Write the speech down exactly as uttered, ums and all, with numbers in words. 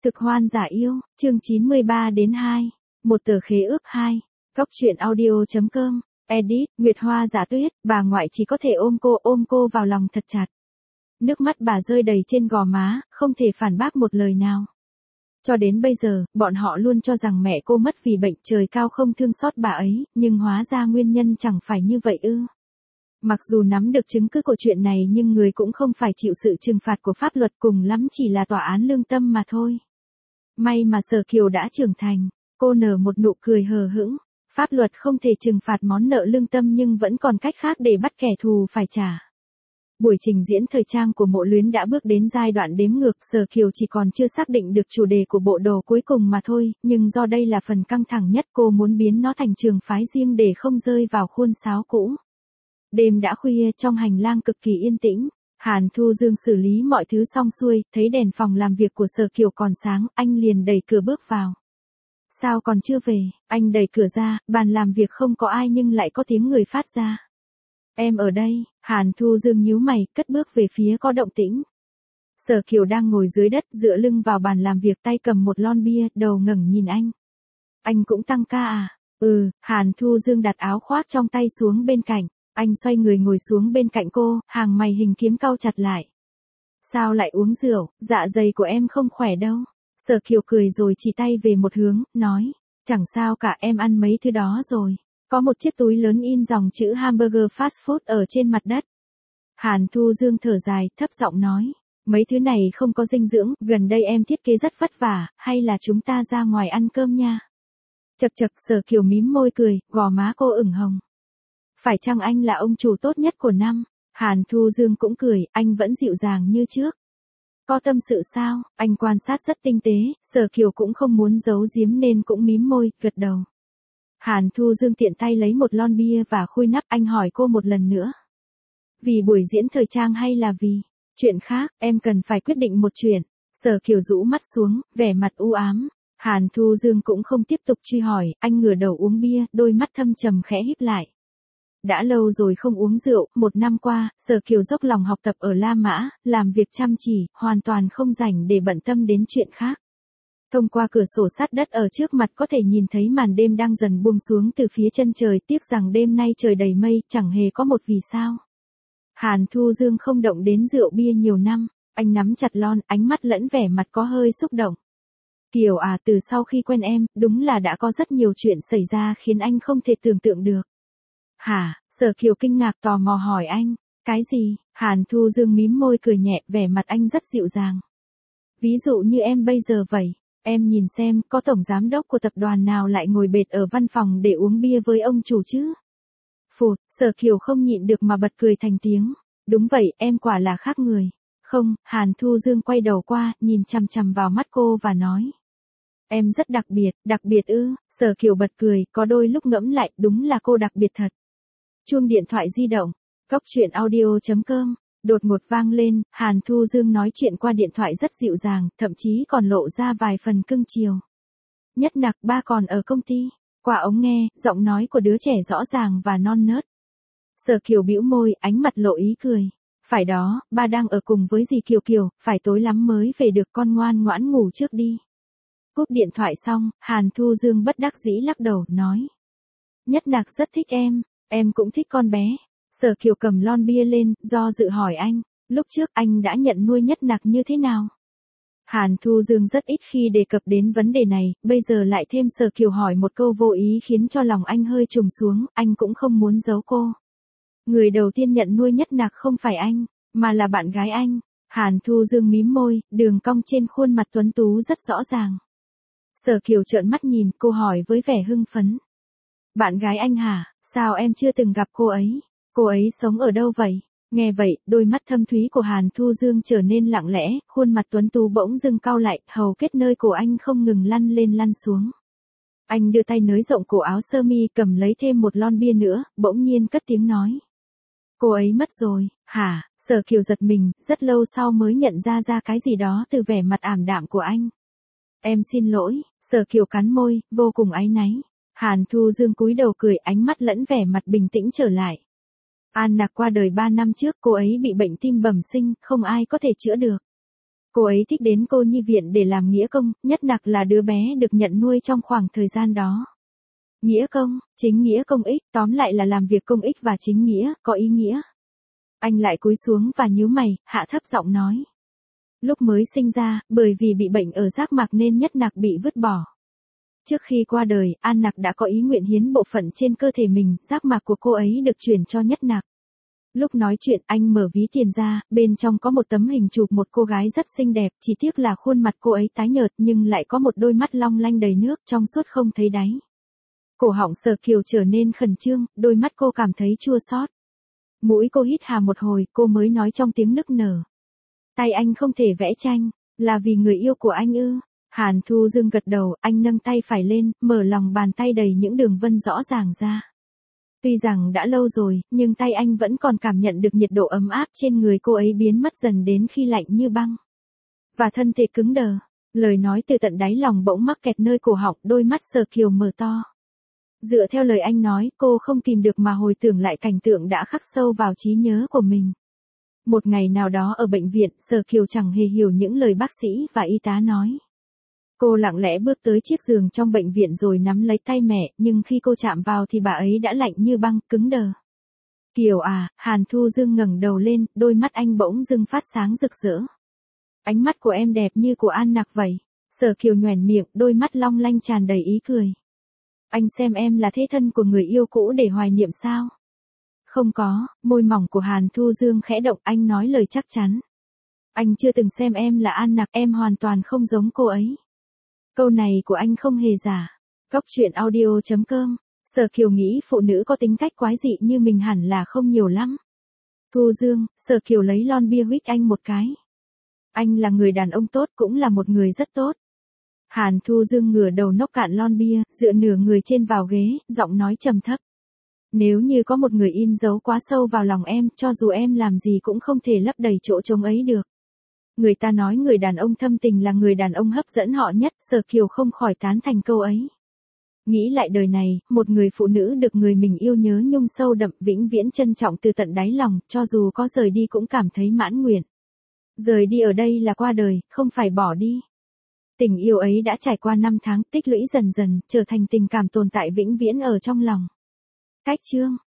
Cực hoan giả yêu, chương chín mươi ba đến hai. Một tờ khế ước hai. Góc truyện audio.com. Edit, Nguyệt Hoa giả tuyết, bà ngoại chỉ có thể ôm cô ôm cô vào lòng thật chặt. Nước mắt bà rơi đầy trên gò má, không thể phản bác một lời nào. Cho đến bây giờ, bọn họ luôn cho rằng mẹ cô mất vì bệnh, trời cao không thương xót bà ấy, nhưng hóa ra nguyên nhân chẳng phải như vậy ư. Mặc dù nắm được chứng cứ của chuyện này nhưng người cũng không phải chịu sự trừng phạt của pháp luật, cùng lắm chỉ là tòa án lương tâm mà thôi. May mà Sở Kiều đã trưởng thành, cô nở một nụ cười hờ hững. Pháp luật không thể trừng phạt món nợ lương tâm nhưng vẫn còn cách khác để bắt kẻ thù phải trả. Buổi trình diễn thời trang của Mộ Luyến đã bước đến giai đoạn đếm ngược, Sở Kiều chỉ còn chưa xác định được chủ đề của bộ đồ cuối cùng mà thôi, nhưng do đây là phần căng thẳng nhất cô muốn biến nó thành trường phái riêng để không rơi vào khuôn sáo cũ. Đêm đã khuya, trong hành lang cực kỳ yên tĩnh, Hàn Thu Dương xử lý mọi thứ xong xuôi, thấy đèn phòng làm việc của Sở Kiều còn sáng, anh liền đẩy cửa bước vào. Sao còn chưa về? Anh đẩy cửa ra, bàn làm việc không có ai nhưng lại có tiếng người phát ra. Em ở đây. Hàn Thu Dương nhíu mày, cất bước về phía có động tĩnh. Sở Kiều đang ngồi dưới đất, dựa lưng vào bàn làm việc, tay cầm một lon bia, đầu ngẩng nhìn anh. Anh cũng tăng ca à? Ừ. Hàn Thu Dương đặt áo khoác trong tay xuống bên cạnh. Anh xoay người ngồi xuống bên cạnh cô, hàng mày hình kiếm cau chặt lại. Sao lại uống rượu? Dạ dày của em không khỏe đâu. Sở Kiều cười rồi chỉ tay về một hướng, nói. Chẳng sao cả, em ăn mấy thứ đó rồi. Có một chiếc túi lớn in dòng chữ hamburger fast food ở trên mặt đất. Hàn Thu Dương thở dài, thấp giọng nói. Mấy thứ này không có dinh dưỡng, gần đây em thiết kế rất vất vả, hay là chúng ta ra ngoài ăn cơm nha. Chật chật, Sở Kiều mím môi cười, gò má cô ửng hồng. Phải chăng anh là ông chủ tốt nhất của năm? Hàn Thu Dương cũng cười, anh vẫn dịu dàng như trước. Có tâm sự sao? Anh quan sát rất tinh tế, Sở Kiều cũng không muốn giấu giếm nên cũng mím môi, gật đầu. Hàn Thu Dương tiện tay lấy một lon bia và khui nắp, anh hỏi cô một lần nữa. Vì buổi diễn thời trang hay là vì chuyện khác, em cần phải quyết định một chuyện. Sở Kiều rũ mắt xuống, vẻ mặt u ám. Hàn Thu Dương cũng không tiếp tục truy hỏi, anh ngửa đầu uống bia, đôi mắt thâm trầm khẽ híp lại. Đã lâu rồi không uống rượu, một năm qua, Sở Kiều dốc lòng học tập ở La Mã, làm việc chăm chỉ, hoàn toàn không rảnh để bận tâm đến chuyện khác. Thông qua cửa sổ sắt đất ở trước mặt có thể nhìn thấy màn đêm đang dần buông xuống từ phía chân trời, tiếc rằng đêm nay trời đầy mây, chẳng hề có một vì sao. Hàn Thu Dương không động đến rượu bia nhiều năm, anh nắm chặt lon, ánh mắt lẫn vẻ mặt có hơi xúc động. Kiều à, từ sau khi quen em, đúng là đã có rất nhiều chuyện xảy ra khiến anh không thể tưởng tượng được. Hả? Sở Kiều kinh ngạc tò mò hỏi anh. Cái gì? Hàn Thu Dương mím môi cười nhẹ, vẻ mặt anh rất dịu dàng. Ví dụ như em bây giờ vậy. Em nhìn xem, có tổng giám đốc của tập đoàn nào lại ngồi bệt ở văn phòng để uống bia với ông chủ chứ? Phụt, Sở Kiều không nhịn được mà bật cười thành tiếng. Đúng vậy, em quả là khác người. Không, Hàn Thu Dương quay đầu qua, nhìn chằm chằm vào mắt cô và nói. Em rất đặc biệt, đặc biệt ư? Sở Kiều bật cười, có đôi lúc ngẫm lại, đúng là cô đặc biệt thật. Chuông điện thoại di động. Góc truyện audio.com. Đột ngột vang lên, Hàn Thu Dương nói chuyện qua điện thoại rất dịu dàng, thậm chí còn lộ ra vài phần cưng chiều. Nhất Nặc, ba còn ở công ty. Qua ống nghe, giọng nói của đứa trẻ rõ ràng và non nớt. Sở Kiều bĩu môi, ánh mặt lộ ý cười. Phải đó, ba đang ở cùng với dì Kiều Kiều, phải tối lắm mới về được, con ngoan ngoãn ngủ trước đi. Cúp điện thoại xong, Hàn Thu Dương bất đắc dĩ lắc đầu, nói. Nhất Nặc rất thích em, em cũng thích con bé. Sở Kiều cầm lon bia lên, do dự hỏi anh, lúc trước anh đã nhận nuôi Nhất Nặc như thế nào? Hàn Thu Dương rất ít khi đề cập đến vấn đề này, bây giờ lại thêm Sở Kiều hỏi một câu vô ý khiến cho lòng anh hơi trùng xuống, anh cũng không muốn giấu cô. Người đầu tiên nhận nuôi Nhất Nặc không phải anh, mà là bạn gái anh. Hàn Thu Dương mím môi, đường cong trên khuôn mặt tuấn tú rất rõ ràng. Sở Kiều trợn mắt nhìn, cô hỏi với vẻ hưng phấn. Bạn gái anh hả? Sao em chưa từng gặp cô ấy? Cô ấy sống ở đâu vậy? Nghe vậy, đôi mắt thâm thúy của Hàn Thu Dương trở nên lặng lẽ, khuôn mặt tuấn tú bỗng dưng cau lại, hầu kết nơi cổ anh không ngừng lăn lên lăn xuống. Anh đưa tay nới rộng cổ áo sơ mi, cầm lấy thêm một lon bia nữa, bỗng nhiên cất tiếng nói. Cô ấy mất rồi, hả? Sở Kiều giật mình, rất lâu sau mới nhận ra ra cái gì đó từ vẻ mặt ảm đạm của anh. Em xin lỗi. Sở Kiều cắn môi, vô cùng áy náy. Hàn Thu Dương cúi đầu cười, ánh mắt lẫn vẻ mặt bình tĩnh trở lại. An Nặc qua đời ba năm trước, cô ấy bị bệnh tim bẩm sinh, không ai có thể chữa được. Cô ấy thích đến cô nhi viện để làm nghĩa công, nhất nặc là đứa bé được nhận nuôi trong khoảng thời gian đó. Nghĩa công, chính nghĩa công ích, tóm lại là làm việc công ích và chính nghĩa, có ý nghĩa. Anh lại cúi xuống và nhíu mày, hạ thấp giọng nói. Lúc mới sinh ra, bởi vì bị bệnh ở giác mạc nên nhất nặc bị vứt bỏ. Trước khi qua đời, An Nặc đã có ý nguyện hiến bộ phận trên cơ thể mình, giác mạc của cô ấy được chuyển cho nhất nặc. Lúc nói chuyện anh mở ví tiền ra, bên trong có một tấm hình chụp một cô gái rất xinh đẹp, chỉ tiếc là khuôn mặt cô ấy tái nhợt nhưng lại có một đôi mắt long lanh đầy nước trong suốt không thấy đáy. Cổ họng Sở Kiều trở nên khẩn trương, đôi mắt cô cảm thấy chua xót. Mũi cô hít hà một hồi, cô mới nói trong tiếng nức nở. Tay anh không thể vẽ tranh, là vì người yêu của anh ư? Hàn Thu Dương gật đầu, anh nâng tay phải lên, mở lòng bàn tay đầy những đường vân rõ ràng ra. Tuy rằng đã lâu rồi, nhưng tay anh vẫn còn cảm nhận được nhiệt độ ấm áp trên người cô ấy biến mất dần đến khi lạnh như băng. Và thân thể cứng đờ, lời nói từ tận đáy lòng bỗng mắc kẹt nơi cổ họng, đôi mắt Sở Kiều mở to. Dựa theo lời anh nói, cô không kìm được mà hồi tưởng lại cảnh tượng đã khắc sâu vào trí nhớ của mình. Một ngày nào đó ở bệnh viện, Sở Kiều chẳng hề hiểu những lời bác sĩ và y tá nói. Cô lặng lẽ bước tới chiếc giường trong bệnh viện rồi nắm lấy tay mẹ, nhưng khi cô chạm vào thì bà ấy đã lạnh như băng, cứng đờ. Kiều à, Hàn Thu Dương ngẩng đầu lên, đôi mắt anh bỗng dưng phát sáng rực rỡ. Ánh mắt của em đẹp như của An Nặc vậy. Sở Kiều nhoẻn miệng, đôi mắt long lanh tràn đầy ý cười. Anh xem em là thế thân của người yêu cũ để hoài niệm sao? Không có, môi mỏng của Hàn Thu Dương khẽ động, anh nói lời chắc chắn. Anh chưa từng xem em là An Nặc, em hoàn toàn không giống cô ấy. Câu này của anh không hề giả. Góc truyện audio chấm com. Sở Kiều nghĩ phụ nữ có tính cách quái dị như mình hẳn là không nhiều lắm. Thu Dương, Sở Kiều lấy lon bia huých anh một cái. Anh là người đàn ông tốt, cũng là một người rất tốt. Hàn Thu Dương ngửa đầu nốc cạn lon bia, dựa nửa người trên vào ghế, giọng nói trầm thấp. Nếu như có một người in dấu quá sâu vào lòng em, cho dù em làm gì cũng không thể lấp đầy chỗ trống ấy được. Người ta nói người đàn ông thâm tình là người đàn ông hấp dẫn họ nhất, Sở Kiều không khỏi tán thành câu ấy. Nghĩ lại đời này, một người phụ nữ được người mình yêu nhớ nhung sâu đậm, vĩnh viễn trân trọng từ tận đáy lòng, cho dù có rời đi cũng cảm thấy mãn nguyện. Rời đi ở đây là qua đời, không phải bỏ đi. Tình yêu ấy đã trải qua năm tháng, tích lũy dần dần, trở thành tình cảm tồn tại vĩnh viễn ở trong lòng. Cách chương